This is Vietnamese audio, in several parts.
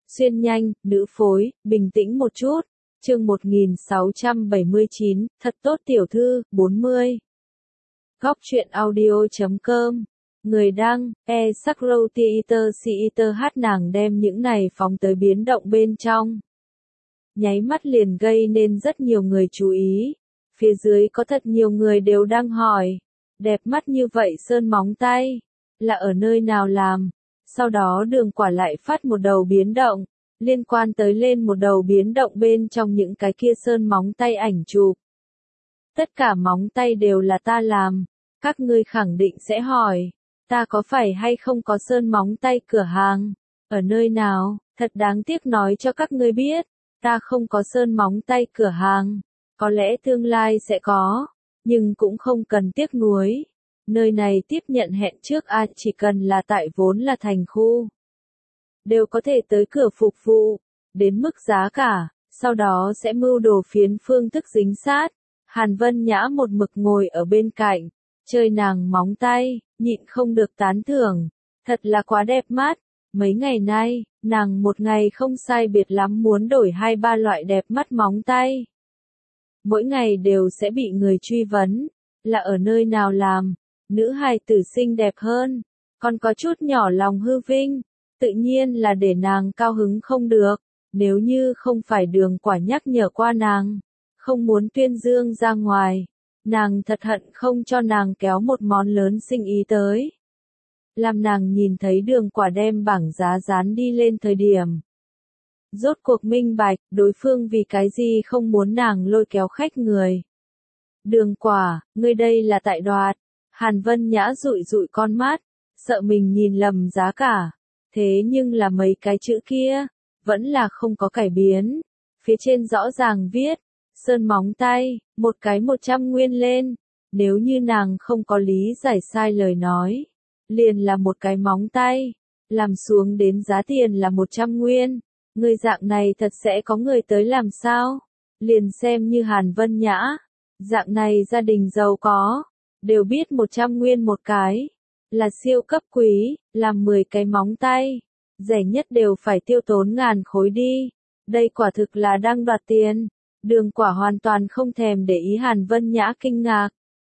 Xuyên nhanh, nữ phối, bình tĩnh một chút. Chương 1679, thật tốt tiểu thư, 40. Góc truyện audio.com. Người đăng, E-Sakrotiiter hát nàng đem những này phóng tới biến động bên trong. Nháy mắt liền gây nên rất nhiều người chú ý. Phía dưới có thật nhiều người đều đang hỏi. Đẹp mắt như vậy sơn móng tay. Là ở nơi nào làm? Sau đó Đường Quả lại phát một đầu biến động. Liên quan tới lên một đầu biến động bên trong những cái kia sơn móng tay ảnh chụp. Tất cả móng tay đều là ta làm. Các ngươi khẳng định sẽ hỏi. Ta có phải hay không có sơn móng tay cửa hàng? Ở nơi nào? Thật đáng tiếc nói cho các ngươi biết. Ta không có sơn móng tay cửa hàng. Có lẽ tương lai sẽ có. Nhưng cũng không cần tiếc nuối. Nơi này tiếp nhận hẹn trước chỉ cần là tại vốn là thành khu. Đều có thể tới cửa phục vụ. Đến mức giá cả. Sau đó sẽ mưu đồ phiến phương thức dính sát. Hàn Vân Nhã một mực ngồi ở bên cạnh. Chơi nàng móng tay, nhịn không được tán thưởng. Thật là quá đẹp mắt. Mấy ngày nay, nàng một ngày không sai biệt lắm muốn đổi 2-3 loại đẹp mắt móng tay. Mỗi ngày đều sẽ bị người truy vấn. Là ở nơi nào làm? Nữ hài tử xinh đẹp hơn. Còn có chút nhỏ lòng hư vinh. Tự nhiên là để nàng cao hứng không được. Nếu như không phải Đường Quả nhắc nhở qua nàng. Không muốn tuyên dương ra ngoài. Nàng thật hận không cho nàng kéo một món lớn sinh ý tới. Làm nàng nhìn thấy Đường Quả đem bảng giá dán đi lên thời điểm. Rốt cuộc minh bạch, đối phương vì cái gì không muốn nàng lôi kéo khách người. Đường Quả, ngươi đây là tại đoạt. Hàn Vân Nhã dụi dụi con mắt, sợ mình nhìn lầm giá cả. Thế nhưng là mấy cái chữ kia, vẫn là không có cải biến. Phía trên rõ ràng viết, sơn móng tay, một cái 100 nguyên lên. Nếu như nàng không có lý giải sai lời nói, liền là một cái móng tay, làm xuống đến giá tiền là 100 nguyên. Người dạng này thật sẽ có người tới làm sao? Liền xem như Hàn Vân Nhã, dạng này gia đình giàu có, đều biết 100 nguyên một cái, là siêu cấp quý, làm 10 cái móng tay, rẻ nhất đều phải tiêu tốn ngàn khối đi. Đây quả thực là đang đoạt tiền. Đường Quả hoàn toàn không thèm để ý Hàn Vân Nhã kinh ngạc.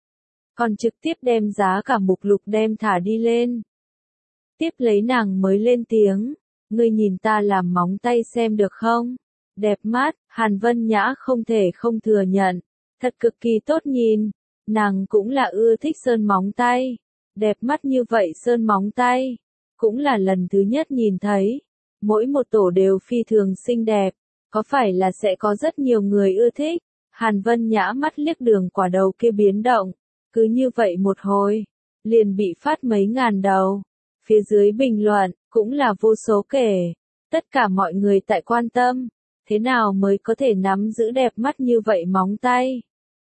Còn trực tiếp đem giá cả mục lục đem thả đi lên. Tiếp lấy nàng mới lên tiếng. Ngươi nhìn ta làm móng tay xem được không? Đẹp mắt, Hàn Vân Nhã không thể không thừa nhận. Thật cực kỳ tốt nhìn. Nàng cũng là ưa thích sơn móng tay. Đẹp mắt như vậy sơn móng tay. Cũng là lần thứ nhất nhìn thấy. Mỗi một tổ đều phi thường xinh đẹp. Có phải là sẽ có rất nhiều người ưa thích? Hàn Vân Nhã mắt liếc Đường Quả đầu kia biến động. Cứ như vậy một hồi. Liền bị phát mấy ngàn đầu. Phía dưới bình luận, cũng là vô số kể. Tất cả mọi người tại quan tâm. Thế nào mới có thể nắm giữ đẹp mắt như vậy móng tay?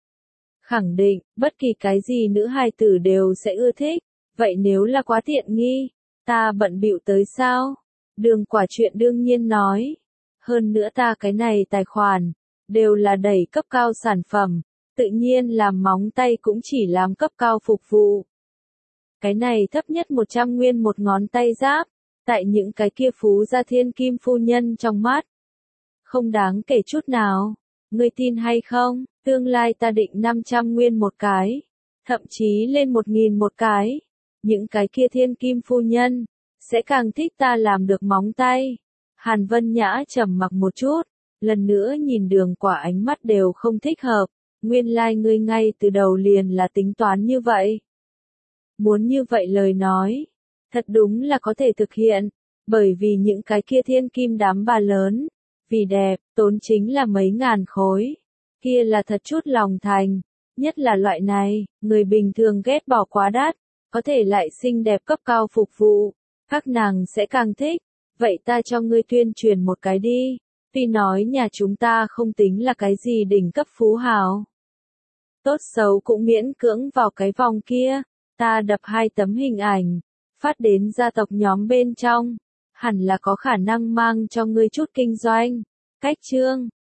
Khẳng định, bất kỳ cái gì nữ hài tử đều sẽ ưa thích. Vậy nếu là quá tiện nghi, ta bận bịu tới sao? Đường Quả chuyện đương nhiên nói. Hơn nữa ta cái này tài khoản, đều là đẩy cấp cao sản phẩm. Tự nhiên làm móng tay cũng chỉ làm cấp cao phục vụ. Cái này thấp nhất 100 nguyên một ngón tay giáp. Tại những cái kia phú gia thiên kim phu nhân trong mắt. Không đáng kể chút nào. Ngươi tin hay không? Tương lai ta định 500 nguyên một cái. Thậm chí lên 1.000 một cái. Những cái kia thiên kim phu nhân. Sẽ càng thích ta làm được móng tay. Hàn Vân Nhã trầm mặc một chút. Lần nữa nhìn Đường Quả ánh mắt đều không thích hợp. Nguyên lai ngươi ngay từ đầu liền là tính toán như vậy. Muốn như vậy lời nói. Thật đúng là có thể thực hiện. Bởi vì những cái kia thiên kim đám bà lớn. Vì đẹp, tốn chính là mấy ngàn khối. Kia là thật chút lòng thành. Nhất là loại này, người bình thường ghét bỏ quá đắt. Có thể lại xinh đẹp cấp cao phục vụ. Các nàng sẽ càng thích. Vậy ta cho ngươi tuyên truyền một cái đi. Tuy nói nhà chúng ta không tính là cái gì đỉnh cấp phú hào. Tốt xấu cũng miễn cưỡng vào cái vòng kia. Ta đập 2 tấm hình ảnh. Phát đến gia tộc nhóm bên trong. Hẳn là có khả năng mang cho ngươi chút kinh doanh. Cách chương.